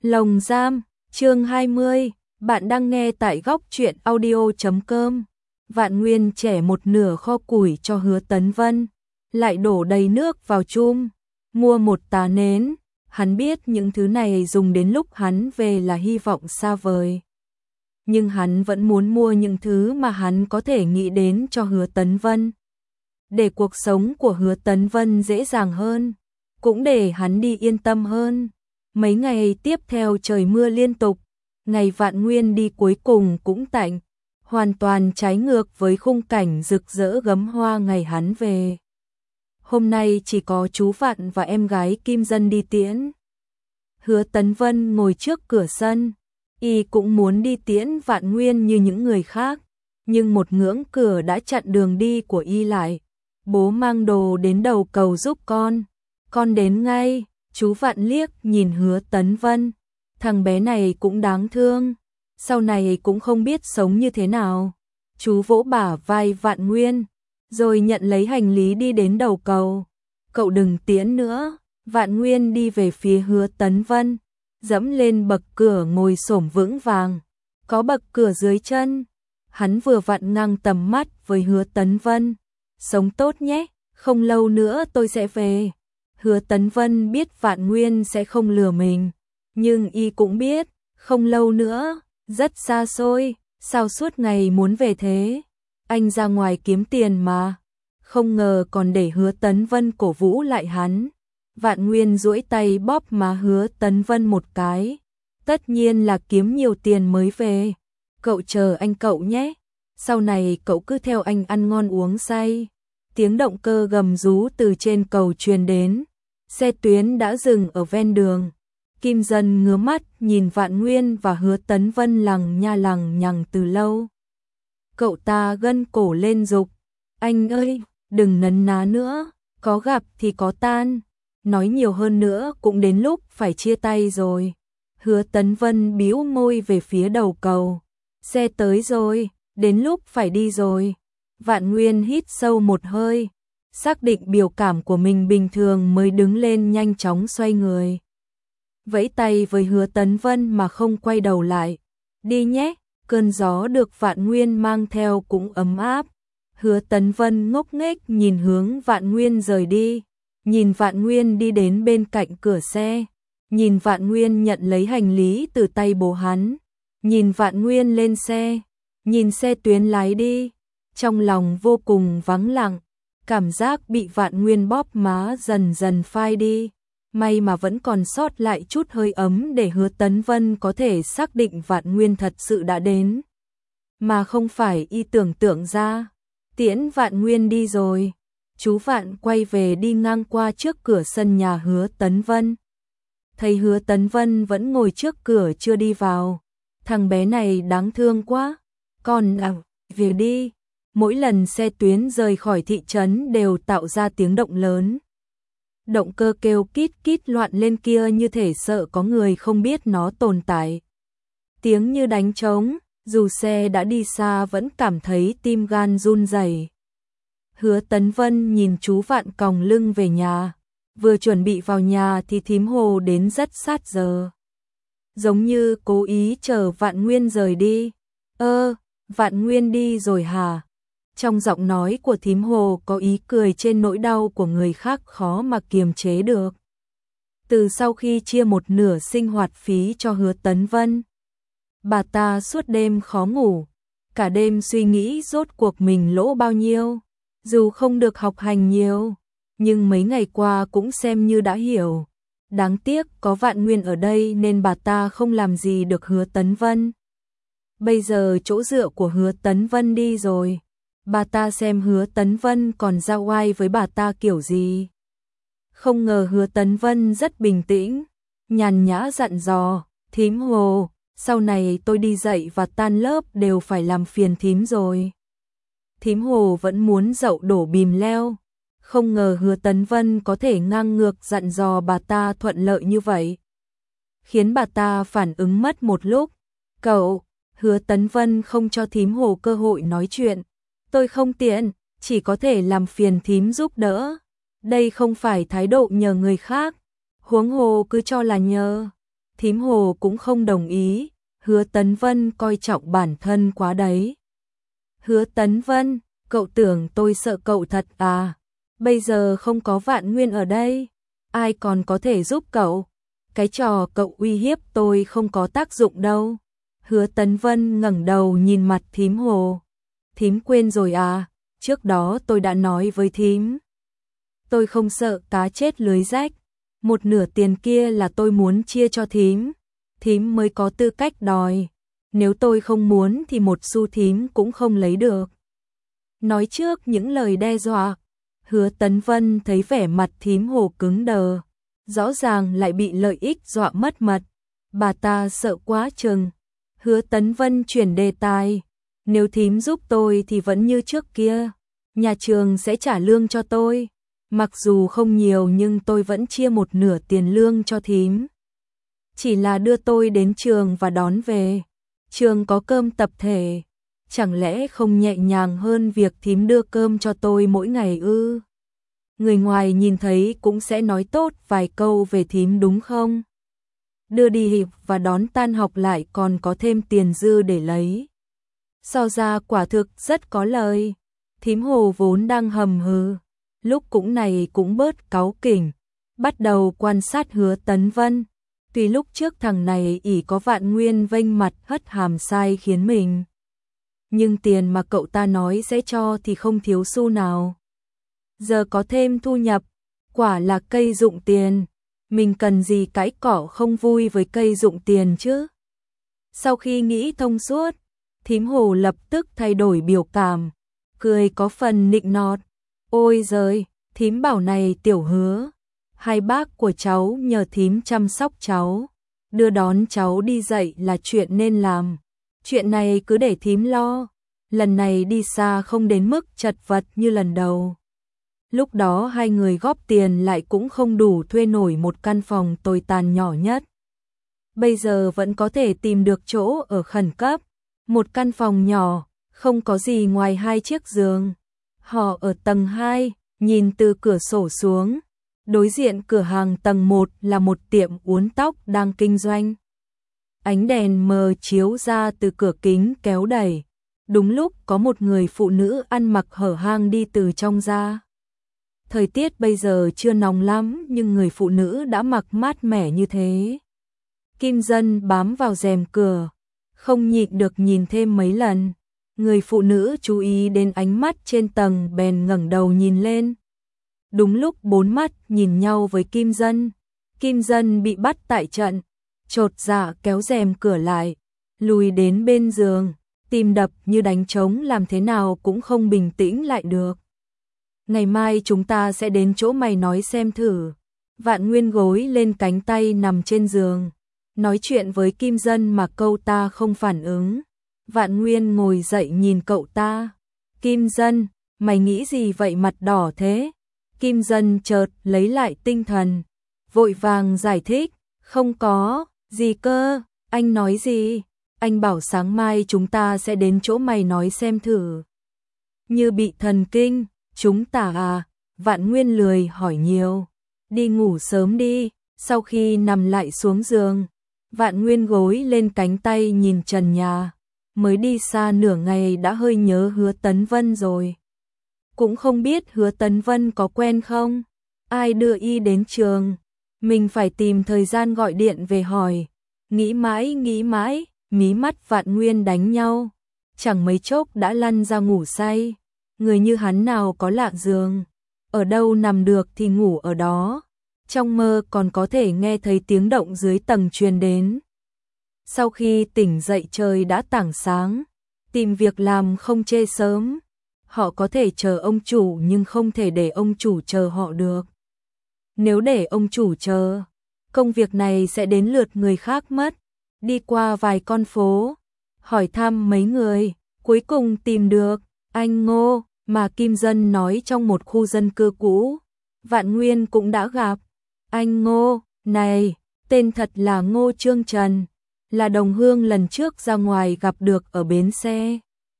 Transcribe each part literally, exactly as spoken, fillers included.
Lồng giam, chương hai mươi, bạn đang nghe tại góc truyện audio chấm com. Vạn Nguyên trẻ một nửa kho củi cho Hứa Tấn Vân, lại đổ đầy nước vào chum, mua một tá nến. Hắn biết những thứ này dùng đến lúc hắn về là hy vọng xa vời. Nhưng hắn vẫn muốn mua những thứ mà hắn có thể nghĩ đến cho Hứa Tấn Vân. Để cuộc sống của Hứa Tấn Vân dễ dàng hơn, cũng để hắn đi yên tâm hơn. Mấy ngày tiếp theo trời mưa liên tục, ngày Vạn Nguyên đi cuối cùng cũng tạnh, hoàn toàn trái ngược với khung cảnh rực rỡ gấm hoa ngày hắn về. Hôm nay chỉ có chú Vạn và em gái Kim Dân đi tiễn. Hứa Tấn Vân ngồi trước cửa sân, y cũng muốn đi tiễn Vạn Nguyên như những người khác, nhưng một ngưỡng cửa đã chặn đường đi của y lại. Bố mang đồ đến đầu cầu giúp con, con đến ngay. Chú Vạn liếc nhìn Hứa Tấn Vân, thằng bé này cũng đáng thương, sau này cũng không biết sống như thế nào. Chú vỗ bả vai Vạn Nguyên, rồi nhận lấy hành lý đi đến đầu cầu. Cậu đừng tiễn nữa. Vạn Nguyên đi về phía Hứa Tấn Vân, dẫm lên bậc cửa ngồi xổm vững vàng, có bậc cửa dưới chân. Hắn vừa vặn ngang tầm mắt với Hứa Tấn Vân. Sống tốt nhé, không lâu nữa tôi sẽ về. Hứa Tấn Vân biết Vạn Nguyên sẽ không lừa mình, nhưng y cũng biết, không lâu nữa, rất xa xôi, sao suốt ngày muốn về thế? Anh ra ngoài kiếm tiền mà. Không ngờ còn để Hứa Tấn Vân cổ vũ lại hắn. Vạn Nguyên duỗi tay bóp má Hứa Tấn Vân một cái. Tất nhiên là kiếm nhiều tiền mới về. Cậu chờ anh cậu nhé. Sau này cậu cứ theo anh ăn ngon uống say. Tiếng động cơ gầm rú từ trên cầu truyền đến. Xe tuyến đã dừng ở ven đường. Kim Dân ngứa mắt nhìn Vạn Nguyên và Hứa Tấn Vân lằng nha lằng nhằng từ lâu. Cậu ta gân cổ lên giục. Anh ơi, đừng nấn ná nữa, có gặp thì có tan. Nói nhiều hơn nữa cũng đến lúc phải chia tay rồi. Hứa Tấn Vân bĩu môi về phía đầu cầu. Xe tới rồi, đến lúc phải đi rồi. Vạn Nguyên hít sâu một hơi, xác định biểu cảm của mình bình thường mới đứng lên nhanh chóng xoay người. Vẫy tay với Hứa Tấn Vân mà không quay đầu lại. Đi nhé, cơn gió được Vạn Nguyên mang theo cũng ấm áp. Hứa Tấn Vân ngốc nghếch nhìn hướng Vạn Nguyên rời đi. Nhìn Vạn Nguyên đi đến bên cạnh cửa xe. Nhìn Vạn Nguyên nhận lấy hành lý từ tay bố hắn. Nhìn Vạn Nguyên lên xe. Nhìn xe tuyến lái đi. Trong lòng vô cùng vắng lặng. Cảm giác bị Vạn Nguyên bóp má dần dần phai đi. May mà vẫn còn sót lại chút hơi ấm để Hứa Tấn Vân có thể xác định Vạn Nguyên thật sự đã đến. Mà không phải y tưởng tượng ra. Tiễn Vạn Nguyên đi rồi. Chú Vạn quay về đi ngang qua trước cửa sân nhà Hứa Tấn Vân. Thấy Hứa Tấn Vân vẫn ngồi trước cửa chưa đi vào. Thằng bé này đáng thương quá. Con à, về đi. Mỗi lần xe tuyến rời khỏi thị trấn đều tạo ra tiếng động lớn. Động cơ kêu kít kít loạn lên kia như thể sợ có người không biết nó tồn tại. Tiếng như đánh trống, dù xe đã đi xa vẫn cảm thấy tim gan run rẩy. Hứa Tấn Vân nhìn chú Vạn còng lưng về nhà. Vừa chuẩn bị vào nhà thì thím Hồ đến rất sát giờ. Giống như cố ý chờ Vạn Nguyên rời đi. Ơ, Vạn Nguyên đi rồi hả? Trong giọng nói của thím Hồ có ý cười trên nỗi đau của người khác khó mà kiềm chế được. Từ sau khi chia một nửa sinh hoạt phí cho Hứa Tấn Vân, bà ta suốt đêm khó ngủ, cả đêm suy nghĩ rốt cuộc mình lỗ bao nhiêu. Dù không được học hành nhiều, nhưng mấy ngày qua cũng xem như đã hiểu. Đáng tiếc có Vạn Nguyên ở đây nên bà ta không làm gì được Hứa Tấn Vân. Bây giờ chỗ dựa của Hứa Tấn Vân đi rồi. Bà ta xem Hứa Tấn Vân còn ra oai với bà ta kiểu gì. Không ngờ Hứa Tấn Vân rất bình tĩnh, nhàn nhã dặn dò. Thím Hồ, sau này tôi đi dạy và tan lớp đều phải làm phiền thím rồi. Thím Hồ vẫn muốn dậu đổ bìm leo. Không ngờ Hứa Tấn Vân có thể ngang ngược dặn dò bà ta thuận lợi như vậy. Khiến bà ta phản ứng mất một lúc. Cậu, Hứa Tấn Vân không cho thím Hồ cơ hội nói chuyện. Tôi không tiện, chỉ có thể làm phiền thím giúp đỡ. Đây không phải thái độ nhờ người khác. Huống hồ cứ cho là nhờ. Thím Hồ cũng không đồng ý, Hứa Tấn Vân coi trọng bản thân quá đấy. Hứa Tấn Vân, cậu tưởng tôi sợ cậu thật à? Bây giờ không có Vạn Nguyên ở đây, ai còn có thể giúp cậu? Cái trò cậu uy hiếp tôi không có tác dụng đâu. Hứa Tấn Vân ngẩng đầu nhìn mặt thím Hồ. Thím quên rồi à? Trước đó tôi đã nói với thím. Tôi không sợ cá chết lưới rách. Một nửa tiền kia là tôi muốn chia cho thím. Thím mới có tư cách đòi. Nếu tôi không muốn thì một xu thím cũng không lấy được. Nói trước những lời đe dọa, Hứa Tấn Vân thấy vẻ mặt thím Hồ cứng đờ. Rõ ràng lại bị lợi ích dọa mất mật. Bà ta sợ quá chừng. Hứa Tấn Vân chuyển đề tài. Nếu thím giúp tôi thì vẫn như trước kia. Nhà trường sẽ trả lương cho tôi. Mặc dù không nhiều nhưng tôi vẫn chia một nửa tiền lương cho thím. Chỉ là đưa tôi đến trường và đón về. Trường có cơm tập thể. Chẳng lẽ không nhẹ nhàng hơn việc thím đưa cơm cho tôi mỗi ngày ư? Người ngoài nhìn thấy cũng sẽ nói tốt vài câu về thím đúng không? Đưa đi hiệp và đón tan học lại còn có thêm tiền dư để lấy. So ra quả thực rất có lời. Thím Hồ vốn đang hầm hừ, lúc cũng này cũng bớt cáu kỉnh, bắt đầu quan sát Hứa Tấn Vân. Tuy lúc trước thằng này ỷ có Vạn Nguyên vênh mặt hất hàm sai khiến mình, nhưng tiền mà cậu ta nói sẽ cho thì không thiếu xu nào. Giờ có thêm thu nhập, quả là cây dụng tiền. Mình cần gì cãi cỏ không vui với cây dụng tiền chứ? Sau khi nghĩ thông suốt, thím Hồ lập tức thay đổi biểu cảm, cười có phần nịnh nọt. Ôi giời, thím bảo này tiểu Hứa, hai bác của cháu nhờ thím chăm sóc cháu, đưa đón cháu đi dạy là chuyện nên làm. Chuyện này cứ để thím lo, lần này đi xa không đến mức chật vật như lần đầu. Lúc đó hai người góp tiền lại cũng không đủ thuê nổi một căn phòng tồi tàn nhỏ nhất. Bây giờ vẫn có thể tìm được chỗ ở khẩn cấp. Một căn phòng nhỏ, không có gì ngoài hai chiếc giường. Họ ở tầng hai, nhìn từ cửa sổ xuống. Đối diện cửa hàng tầng một là một tiệm uốn tóc đang kinh doanh. Ánh đèn mờ chiếu ra từ cửa kính kéo đẩy. Đúng lúc có một người phụ nữ ăn mặc hở hang đi từ trong ra. Thời tiết bây giờ chưa nóng lắm nhưng người phụ nữ đã mặc mát mẻ như thế. Kim Dân bám vào rèm cửa, không nhịn được nhìn thêm mấy lần. Người phụ nữ chú ý đến ánh mắt trên tầng bèn ngẩng đầu nhìn lên. Đúng lúc bốn mắt nhìn nhau với Kim Dân, Kim Dân bị bắt tại trận, chột dạ kéo rèm cửa lại, lùi đến bên giường, tim đập như đánh trống làm thế nào cũng không bình tĩnh lại được. Ngày mai chúng ta sẽ đến chỗ mày nói xem thử. Vạn Nguyên gối lên cánh tay nằm trên giường, nói chuyện với Kim Dân mà cậu ta không phản ứng. Vạn Nguyên ngồi dậy nhìn cậu ta. Kim Dân, mày nghĩ gì vậy mặt đỏ thế? Kim Dân chợt lấy lại tinh thần, vội vàng giải thích. Không có, gì cơ, anh nói gì? Anh bảo sáng mai chúng ta sẽ đến chỗ mày nói xem thử. Như bị thần kinh. Chúng ta à? Vạn Nguyên lười hỏi nhiều. Đi ngủ sớm đi. Sau khi nằm lại xuống giường, Vạn Nguyên gối lên cánh tay nhìn trần nhà. Mới đi xa nửa ngày đã hơi nhớ Hứa Tấn Vân rồi. Cũng không biết Hứa Tấn Vân có quen không? Ai đưa y đến trường? Mình phải tìm thời gian gọi điện về hỏi. Nghĩ mãi nghĩ mãi, mí mắt Vạn Nguyên đánh nhau. Chẳng mấy chốc đã lăn ra ngủ say. Người như hắn nào có lạ giường, ở đâu nằm được thì ngủ ở đó. Trong mơ còn có thể nghe thấy tiếng động dưới tầng truyền đến. Sau khi tỉnh dậy trời đã tảng sáng, tìm việc làm không chê sớm. Họ có thể chờ ông chủ nhưng không thể để ông chủ chờ họ được. Nếu để ông chủ chờ, công việc này sẽ đến lượt người khác mất. Đi qua vài con phố, hỏi thăm mấy người, cuối cùng tìm được anh Ngô mà Kim Dân nói trong một khu dân cư cũ. Vạn Nguyên cũng đã gặp. Anh Ngô, này, tên thật là Ngô Trương Trần, là đồng hương lần trước ra ngoài gặp được ở bến xe.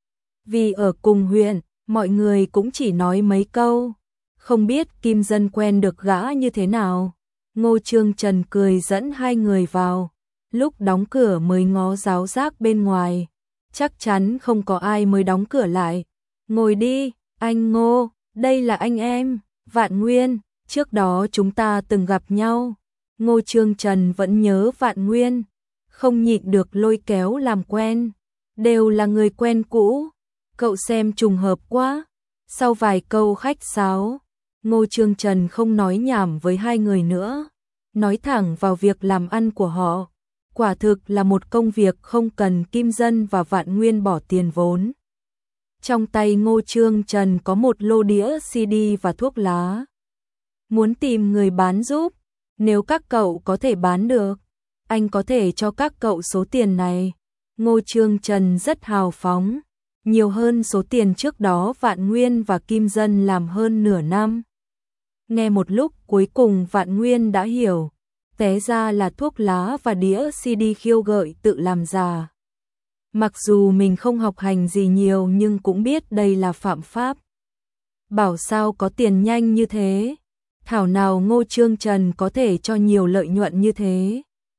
Vì ở cùng huyện, mọi người cũng chỉ nói mấy câu, không biết Kim Dân quen được gã như thế nào. Ngô Trương Trần cười dẫn hai người vào, lúc đóng cửa mới ngó ráo rác bên ngoài, chắc chắn không có ai mới đóng cửa lại. Ngồi đi, anh Ngô, đây là anh em, Vạn Nguyên, trước đó chúng ta từng gặp nhau. Ngô Trương Trần vẫn nhớ Vạn Nguyên, không nhịn được lôi kéo làm quen, đều là người quen cũ, cậu xem trùng hợp quá. Sau vài câu khách sáo, Ngô Trương Trần không nói nhảm với hai người nữa, nói thẳng vào việc làm ăn của họ. Quả thực là một công việc không cần Kim Dân và Vạn Nguyên bỏ tiền vốn. Trong tay Ngô Trương Trần có một lô đĩa xê đê và thuốc lá. Muốn tìm người bán giúp, nếu các cậu có thể bán được, anh có thể cho các cậu số tiền này. Ngô Trương Trần rất hào phóng, nhiều hơn số tiền trước đó Vạn Nguyên và Kim Dân làm hơn nửa năm. Nghe một lúc cuối cùng Vạn Nguyên đã hiểu, té ra là thuốc lá và đĩa xê đê khiêu gợi tự làm giả. Mặc dù mình không học hành gì nhiều nhưng cũng biết đây là phạm pháp. Bảo sao có tiền nhanh như thế, thảo nào Ngô Trương Trần có thể cho nhiều lợi nhuận như thế.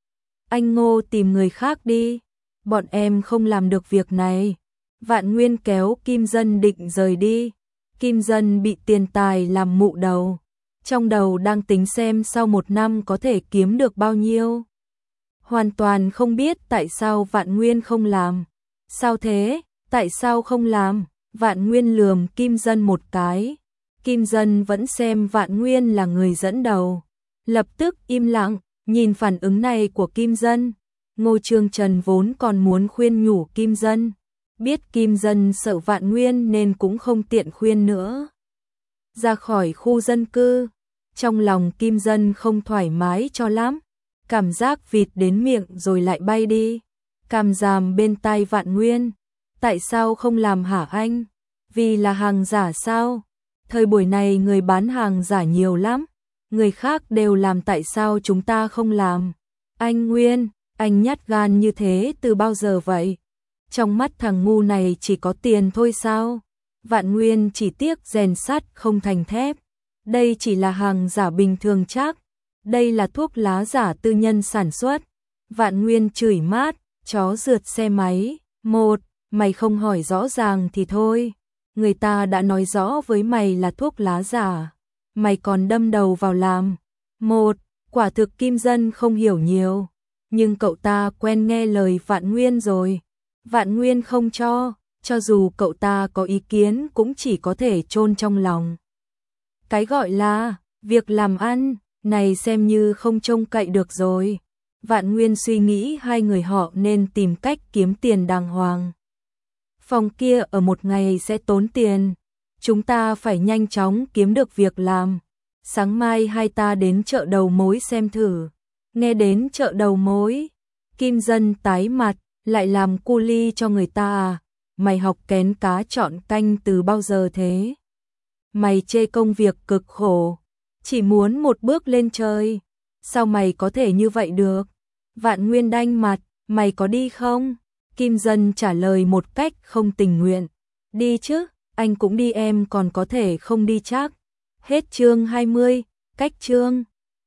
Anh Ngô tìm người khác đi, bọn em không làm được việc này. Vạn Nguyên kéo Kim Dân định rời đi, Kim Dân bị tiền tài làm mụ đầu, trong đầu đang tính xem sau một năm có thể kiếm được bao nhiêu. Hoàn toàn không biết tại sao Vạn Nguyên không làm. Sao thế, tại sao không làm? Vạn Nguyên lườm Kim Dân một cái. Kim Dân vẫn xem Vạn Nguyên là người dẫn đầu, lập tức im lặng, nhìn phản ứng này của Kim Dân. Ngô Trương Trần vốn còn muốn khuyên nhủ Kim Dân, biết Kim Dân sợ Vạn Nguyên nên cũng không tiện khuyên nữa. Ra khỏi khu dân cư, trong lòng Kim Dân không thoải mái cho lắm, cảm giác vịt đến miệng rồi lại bay đi. Cằm ràm bên tai Vạn Nguyên, tại sao không làm hả anh? Vì là hàng giả sao? Thời buổi này người bán hàng giả nhiều lắm, người khác đều làm tại sao chúng ta không làm? Anh Nguyên, anh nhát gan như thế từ bao giờ vậy? Trong mắt thằng ngu này chỉ có tiền thôi sao? Vạn Nguyên chỉ tiếc rèn sắt không thành thép. Đây chỉ là hàng giả bình thường chắc. Đây là thuốc lá giả tư nhân sản xuất. Vạn Nguyên chửi mát, chó rượt xe máy. Một, mày không hỏi rõ ràng thì thôi. Người ta đã nói rõ với mày là thuốc lá giả. Mày còn đâm đầu vào làm. Một, quả thực Kim Dân không hiểu nhiều. Nhưng cậu ta quen nghe lời Vạn Nguyên rồi. Vạn Nguyên không cho, cho dù cậu ta có ý kiến cũng chỉ có thể chôn trong lòng. Cái gọi là việc làm ăn này xem như không trông cậy được rồi. Vạn Nguyên suy nghĩ hai người họ nên tìm cách kiếm tiền đàng hoàng. Phòng kia ở một ngày sẽ tốn tiền, chúng ta phải nhanh chóng kiếm được việc làm. Sáng mai hai ta đến chợ đầu mối xem thử. Nghe đến chợ đầu mối, Kim Dân tái mặt, lại làm cu li cho người ta à? Mày học kén cá chọn canh từ bao giờ thế? Mày chê công việc cực khổ, chỉ muốn một bước lên trời. Sao mày có thể như vậy được? Vạn Nguyên đanh mặt, mày có đi không? Kim Dân trả lời một cách không tình nguyện. Đi chứ, anh cũng đi, em còn có thể không đi chắc. Hết chương hai mươi, cách chương.